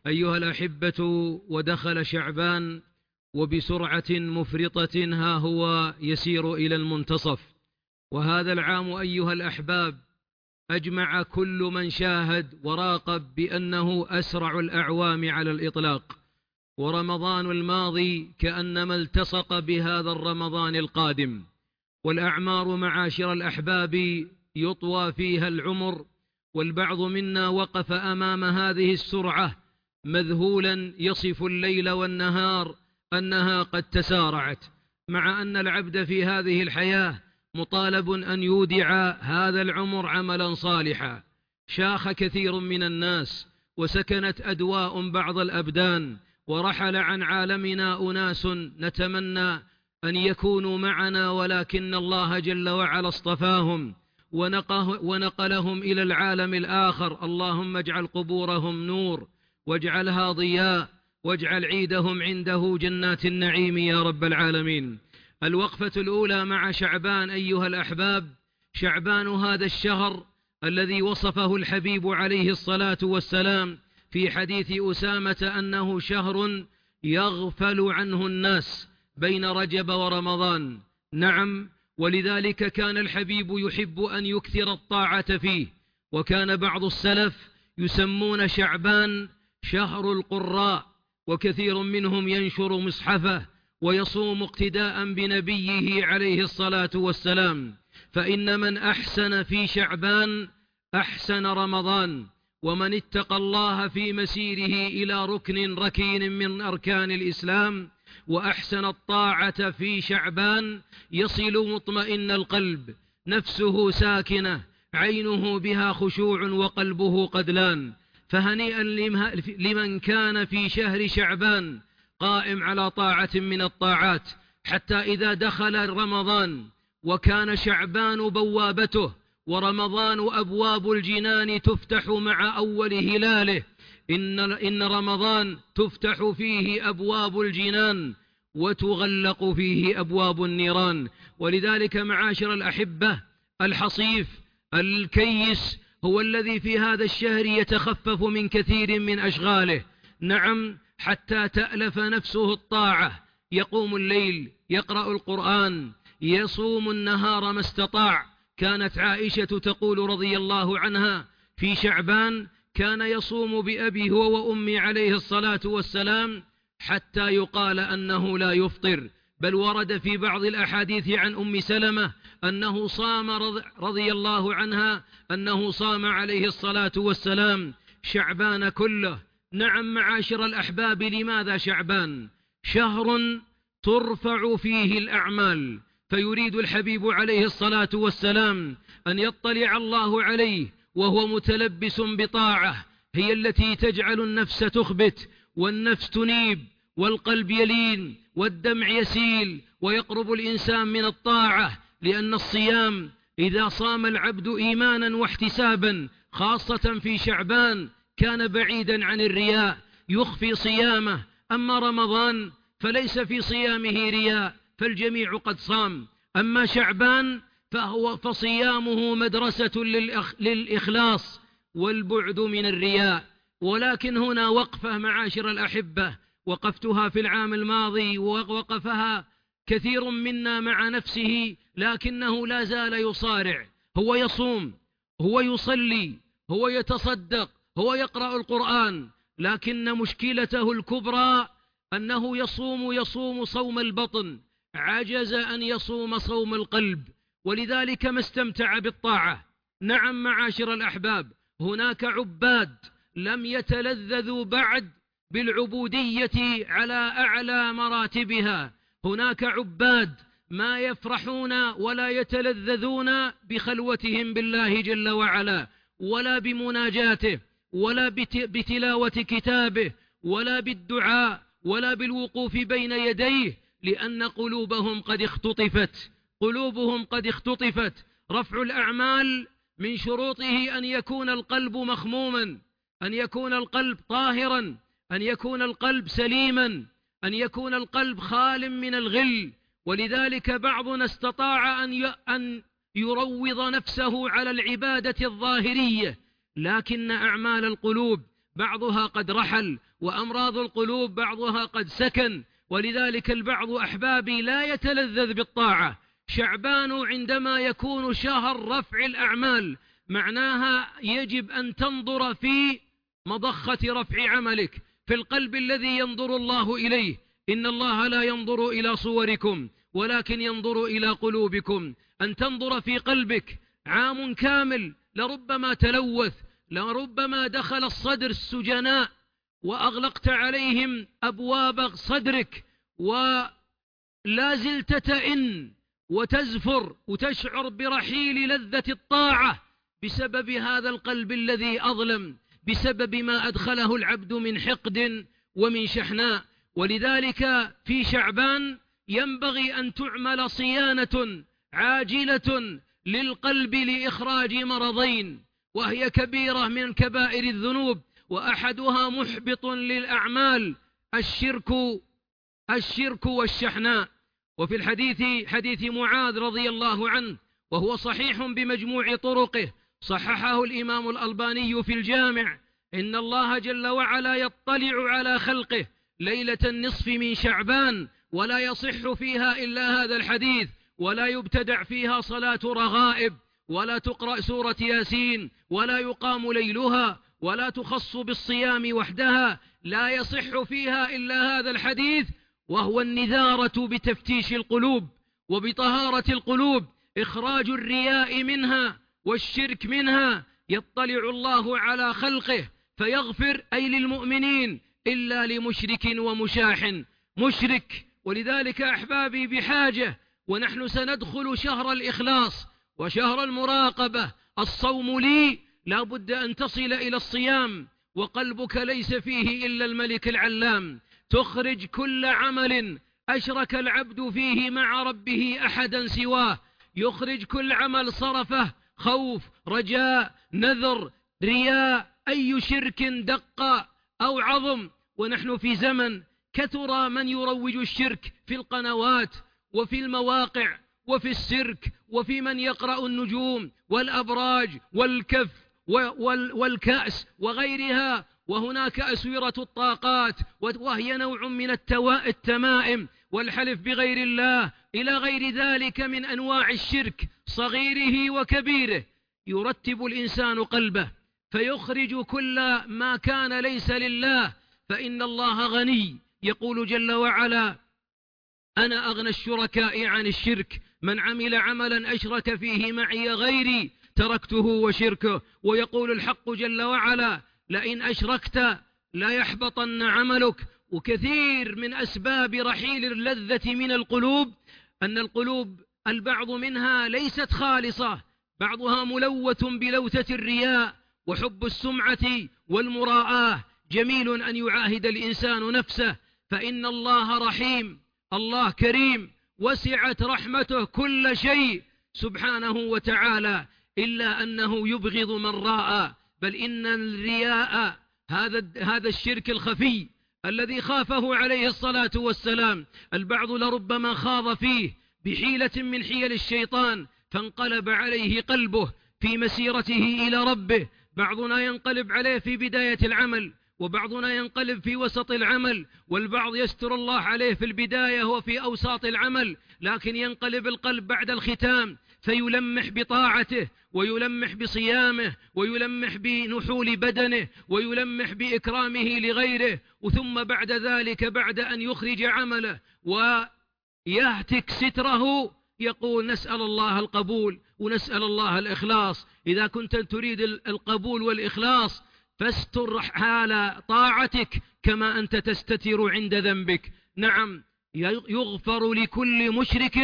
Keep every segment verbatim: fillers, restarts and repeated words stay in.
أيها الأحبة، ودخل شعبان وبسرعة مفرطة ها هو يسير إلى المنتصف، وهذا العام أيها الأحباب أجمع كل من شاهد وراقب بأنه أسرع الأعوام على الإطلاق، ورمضان الماضي كأنما التصق بهذا الرمضان القادم، والأعمار معاشر الأحباب يطوى فيها العمر، والبعض منا وقف أمام هذه السرعة مذهولا يصف الليل والنهار أنها قد تسارعت، مع أن العبد في هذه الحياة مطالب أن يودع هذا العمر عملا صالحا. شاخ كثير من الناس وسكنت أدواء بعض الأبدان، ورحل عن عالمنا أناس نتمنى أن يكونوا معنا، ولكن الله جل وعلا اصطفاهم ونقلهم إلى العالم الآخر. اللهم اجعل قبورهم نور، واجعلها ضياء، واجعل عيدهم عنده جنات النعيم يا رب العالمين. الوقفة الأولى مع شعبان أيها الأحباب، شعبان هذا الشهر الذي وصفه الحبيب عليه الصلاة والسلام في حديث أسامة أنه شهر يغفل عنه الناس بين رجب ورمضان. نعم، ولذلك كان الحبيب يحب أن يكثر الطاعة فيه، وكان بعض السلف يسمون شعبان شهر القراء، وكثير منهم ينشر مصحفه ويصوم اقتداء بنبيه عليه الصلاة والسلام. فإن من أحسن في شعبان أحسن رمضان، ومن اتقى الله في مسيره إلى ركن ركين من أركان الإسلام وأحسن الطاعة في شعبان يصل مطمئن القلب، نفسه ساكنة، عينه بها خشوع وقلبه قد لان. فهنيئا لمن كان في شهر شعبان قائم على طاعة من الطاعات، حتى إذا دخل رمضان وكان شعبان بوابته ورمضان أبواب الجنان تفتح مع أول هلاله. إن, إن رمضان تفتح فيه أبواب الجنان وتغلق فيه أبواب النيران. ولذلك معاشر الأحبة، الحصيف الكيس هو الذي في هذا الشهر يتخفف من كثير من أشغاله، نعم، حتى تألف نفسه الطاعة، يقوم الليل، يقرأ القرآن، يصوم النهار ما استطاع. كانت عائشة تقول رضي الله عنها في شعبان كان يصوم بأبي هو وأمي عليه الصلاة والسلام حتى يقال أنه لا يفطر. بل ورد في بعض الأحاديث عن أم سلمة أنه صام رضي الله عنها أنه صام عليه الصلاة والسلام شعبان كله. نعم معاشر الأحباب، لماذا شعبان؟ شهر ترفع فيه الأعمال، فيريد الحبيب عليه الصلاة والسلام أن يطلع الله عليه وهو متلبس بطاعة هي التي تجعل النفس تخبت والنفس تنيب والقلب يلين والدمع يسيل ويقرب الإنسان من الطاعة. لأن الصيام إذا صام العبد إيمانا واحتسابا خاصة في شعبان كان بعيدا عن الرياء، يخفي صيامه. أما رمضان فليس في صيامه رياء، فالجميع قد صام. أما شعبان فهو فصيامه مدرسة للإخلاص والبعد من الرياء. ولكن هنا وقفة معاشر الأحبة وقفتها في العام الماضي ووقفها كثير منا مع نفسه، لكنه لا زال يصارع. هو يصوم، هو يصلي، هو يتصدق، هو يقرأ القرآن، لكن مشكلته الكبرى أنه يصوم يصوم صوم البطن، عجز أن يصوم صوم القلب، ولذلك ما استمتع بالطاعة. نعم معاشر الأحباب، هناك عباد لم يتلذذوا بعد بالعبودية على أعلى مراتبها، هناك عباد ما يفرحون ولا يتلذذون بخلوتهم بالله جل وعلا، ولا بمناجاته، ولا بتلاوة كتابه، ولا بالدعاء، ولا بالوقوف بين يديه، لأن قلوبهم قد اختطفت قلوبهم قد اختطفت. رفع الأعمال من شروطه أن يكون القلب مخموما، أن يكون القلب طاهرا، أن يكون القلب سليما، أن يكون القلب خال من الغل. ولذلك بعضنا استطاع أن يروض نفسه على العبادة الظاهرية، لكن أعمال القلوب بعضها قد رحل، وأمراض القلوب بعضها قد سكن. ولذلك البعض أحبابي لا يتلذذ بالطاعة. شعبان عندما يكون شهر رفع الأعمال معناها يجب أن تنظر في مضخة رفع عملك، في القلب الذي ينظر الله إليه. إن الله لا ينظر إلى صوركم ولكن ينظر إلى قلوبكم. أن تنظر في قلبك. عام كامل لربما تلوث، لربما دخل الصدر السجناء وأغلقت عليهم أبواب صدرك، ولا زلت تئن وتزفر وتشعر برحيل لذة الطاعة بسبب هذا القلب الذي أظلم، بسبب ما أدخله العبد من حقد ومن شحناء. ولذلك في شعبان ينبغي أن تعمل صيانة عاجلة للقلب لإخراج مرضين، وهي كبيرة من كبائر الذنوب، وأحدها محبط للأعمال: الشرك الشرك والشحناء. وفي الحديث حديث معاذ رضي الله عنه، وهو صحيح بمجموع طرقه، صححه الإمام الألباني في الجامع: إن الله جل وعلا يطلع على خلقه ليلة النصف من شعبان، ولا يصح فيها إلا هذا الحديث، ولا يبتدع فيها صلاة رغائب، ولا تقرأ سورة ياسين، ولا يقام ليلها، ولا تخص بالصيام وحدها. لا يصح فيها إلا هذا الحديث، وهو النذارة بتفتيش القلوب وبطهارة القلوب، إخراج الرياء منها والشرك منها. يطلع الله على خلقه فيغفر، أي للمؤمنين، إلا لمشرك ومشاح. مشرك. ولذلك أحبابي بحاجة، ونحن سندخل شهر الإخلاص وشهر المراقبة. الصوم لي، لا بد أن تصل إلى الصيام وقلبك ليس فيه إلا الملك العلام. تخرج كل عمل أشرك العبد فيه مع ربه أحدا سواه، يخرج كل عمل صرفه خوف، رجاء، نذر، رياء، أي شرك دق أو عظم. ونحن في زمن كثر من يروج الشرك في القنوات وفي المواقع وفي السيرك، وفي من يقرأ النجوم والأبراج والكف والكأس وغيرها. وهناك أسورة الطاقات، وهي نوع من التمائم والحلف بغير الله، إلى غير ذلك من أنواع الشرك صغيره وكبيره. يرتب الإنسان قلبه فيخرج كل ما كان ليس لله، فإن الله غني. يقول جل وعلا: أنا أغنى الشركاء عن الشرك، من عمل عملا أشرك فيه معي غيري تركته وشركه. ويقول الحق جل وعلا: لئن أشركت لا يحبطن عملك. وكثير من أسباب رحيل اللذة من القلوب أن القلوب البعض منها ليست خالصة، بعضها ملوث بلوثة الرياء وحب السمعة والمراءة. جميل أن يعاهد الإنسان نفسه، فإن الله رحيم، الله كريم، وسعت رحمته كل شيء سبحانه وتعالى، إلا أنه يبغض من راء. بل إن الرياء هذا هذا الشرك الخفي الذي خافه عليه الصلاة والسلام، البعض لربما خاض فيه بحيلة من حيل الشيطان فانقلب عليه قلبه في مسيرته إلى ربه. بعضنا ينقلب عليه في بداية العمل، وبعضنا ينقلب في وسط العمل، والبعض يستر الله عليه في البداية وفي أوساط العمل، لكن ينقلب القلب بعد الختام فيلمح بطاعته ويلمح بصيامه ويلمح بنحول بدنه ويلمح بإكرامه لغيره. وثم بعد ذلك بعد أن يخرج عمله ويهتك ستره يقول: نسأل الله القبول ونسأل الله الإخلاص. إذا كنت تريد القبول والإخلاص فاستر حال طاعتك كما أنت تستتر عند ذنبك. نعم، يغفر لكل مشرك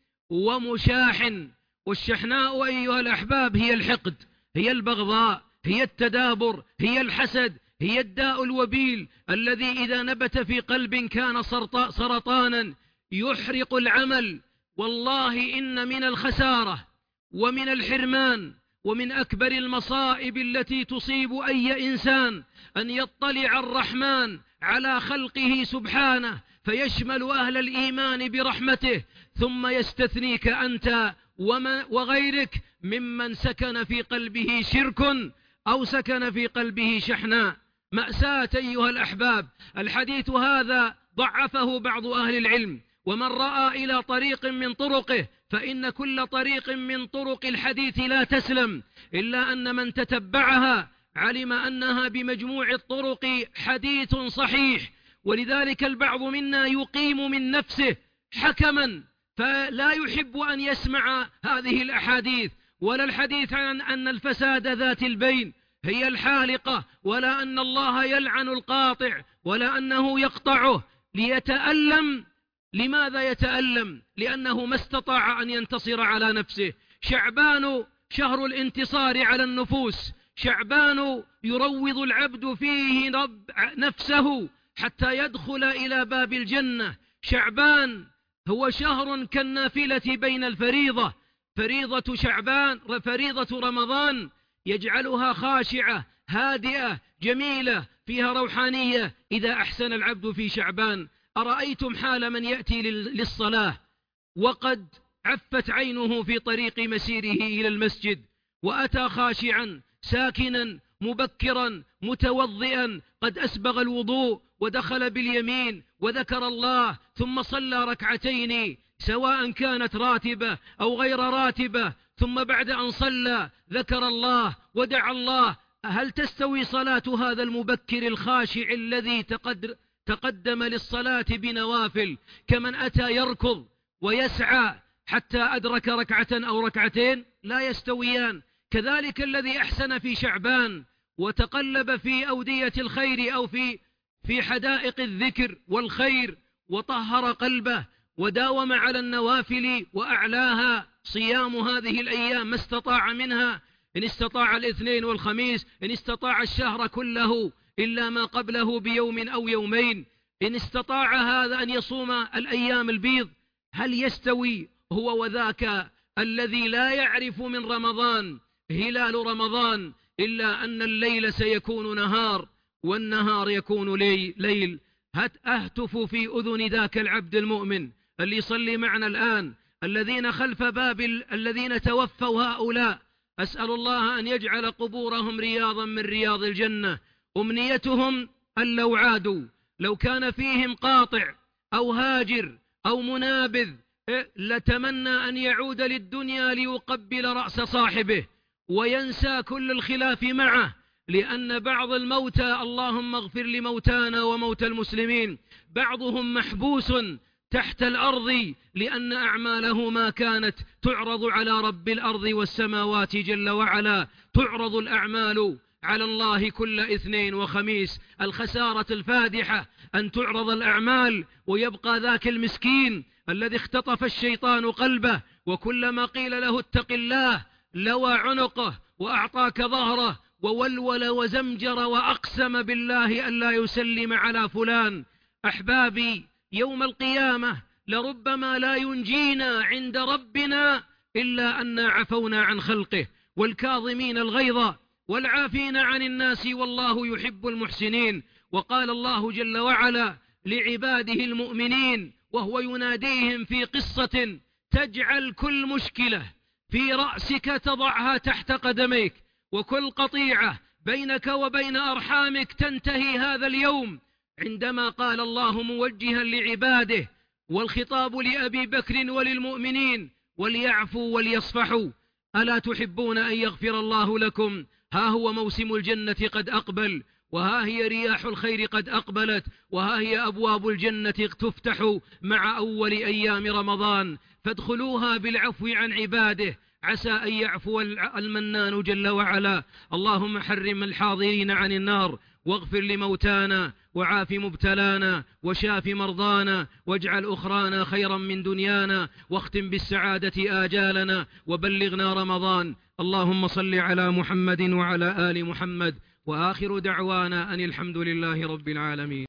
ومشاح. والشحناء أيها الأحباب هي الحقد، هي البغضاء، هي التدابر، هي الحسد، هي الداء الوبيل الذي إذا نبت في قلب كان سرطانا يحرق العمل. والله إن من الخسارة ومن الحرمان ومن أكبر المصائب التي تصيب أي إنسان أن يطلع الرحمن على خلقه سبحانه فيشمل أهل الإيمان برحمته، ثم يستثنيك أنت وغيرك ممن سكن في قلبه شرك أو سكن في قلبه شحناء. مأساة أيها الأحباب. الحديث هذا ضعفه بعض أهل العلم، ومن رأى إلى طريق من طرقه، فإن كل طريق من طرق الحديث لا تسلم، إلا أن من تتبعها علم أنها بمجموع الطرق حديث صحيح. ولذلك البعض منا يقيم من نفسه حكما، فلا يحب أن يسمع هذه الأحاديث، ولا الحديث عن أن الفساد ذات البين هي الحالقة، ولا أن الله يلعن القاطع، ولا أنه يقطعه ليتألم. لماذا يتألم؟ لأنه ما استطاع أن ينتصر على نفسه. شعبان شهر الانتصار على النفوس، شعبان يروض العبد فيه رب نفسه حتى يدخل إلى باب الجنة. شعبان هو شهر كالنافلة بين الفريضة. فريضة شعبان فريضة رمضان يجعلها خاشعة هادئة جميلة فيها روحانية إذا أحسن العبد في شعبان. أرأيتم حال من يأتي للصلاة وقد عفت عينه في طريق مسيره إلى المسجد، وأتى خاشعا ساكنا مبكرا متوضئا، قد أسبغ الوضوء ودخل باليمين وذكر الله، ثم صلى ركعتين سواء كانت راتبة أو غير راتبة، ثم بعد أن صلى ذكر الله ودعا الله. هل تستوي صلاة هذا المبكر الخاشع الذي تقدر تقدم للصلاة بنوافل كمن أتى يركض ويسعى حتى أدرك ركعة أو ركعتين؟ لا يستويان. كذلك الذي أحسن في شعبان وتقلب في أودية الخير أو في في حدائق الذكر والخير وطهر قلبه وداوم على النوافل وأعلاها صيام هذه الأيام ما استطاع منها، إن استطاع الاثنين والخميس، إن استطاع الشهر كله إلا ما قبله بيوم أو يومين، إن استطاع هذا أن يصوم الأيام البيض. هل يستوي هو وذاك الذي لا يعرف من رمضان هلال رمضان إلا أن الليل سيكون نهار والنهار يكون لي ليل؟ أهتف في أذن ذاك العبد المؤمن اللي يصلي معنا الآن، الذين خلف باب الذين توفوا هؤلاء، أسأل الله أن يجعل قبورهم رياضا من رياض الجنة. أمنيتهم أن لو عادوا، لو كان فيهم قاطع أو هاجر أو منابذ، لتمنى أن يعود للدنيا ليقبل رأس صاحبه وينسى كل الخلاف معه، لأن بعض الموتى، اللهم اغفر لموتانا وموتى المسلمين، بعضهم محبوس تحت الأرض لأن أعماله ما كانت تعرض على رب الأرض والسماوات جل وعلا. تعرض الأعمال على الله كل اثنين وخميس. الخسارة الفادحة أن تعرض الأعمال ويبقى ذاك المسكين الذي اختطف الشيطان قلبه، وكلما قيل له اتق الله لوى عنقه وأعطاك ظهره وولول وزمجر وأقسم بالله أن لا يسلم على فلان. أحبابي، يوم القيامة لربما لا ينجينا عند ربنا إلا أن عفونا عن خلقه، والكاظمين الغيظ والعافين عن الناس والله يحب المحسنين. وقال الله جل وعلا لعباده المؤمنين وهو يناديهم في قصة تجعل كل مشكلة في رأسك تضعها تحت قدميك، وكل قطيعة بينك وبين أرحامك تنتهي هذا اليوم، عندما قال الله موجها لعباده والخطاب لأبي بكر وللمؤمنين وليعفوا وليصفحوا: ألا تحبون أن يغفر الله لكم؟ ها هو موسم الجنة قد أقبل، وها هي رياح الخير قد أقبلت، وها هي أبواب الجنة تفتح مع أول أيام رمضان، فادخلوها بالعفو عن عباده عسى أن يعفو المنان جل وعلا. اللهم حرم الحاضرين عن النار، واغفر لموتانا، وعاف مبتلانا، وشاف مرضانا، واجعل أخرانا خيرا من دنيانا، واختم بالسعادة آجالنا، وبلغنا رمضان. اللهم صل على محمد وعلى آل محمد، وآخر دعوانا أن الحمد لله رب العالمين.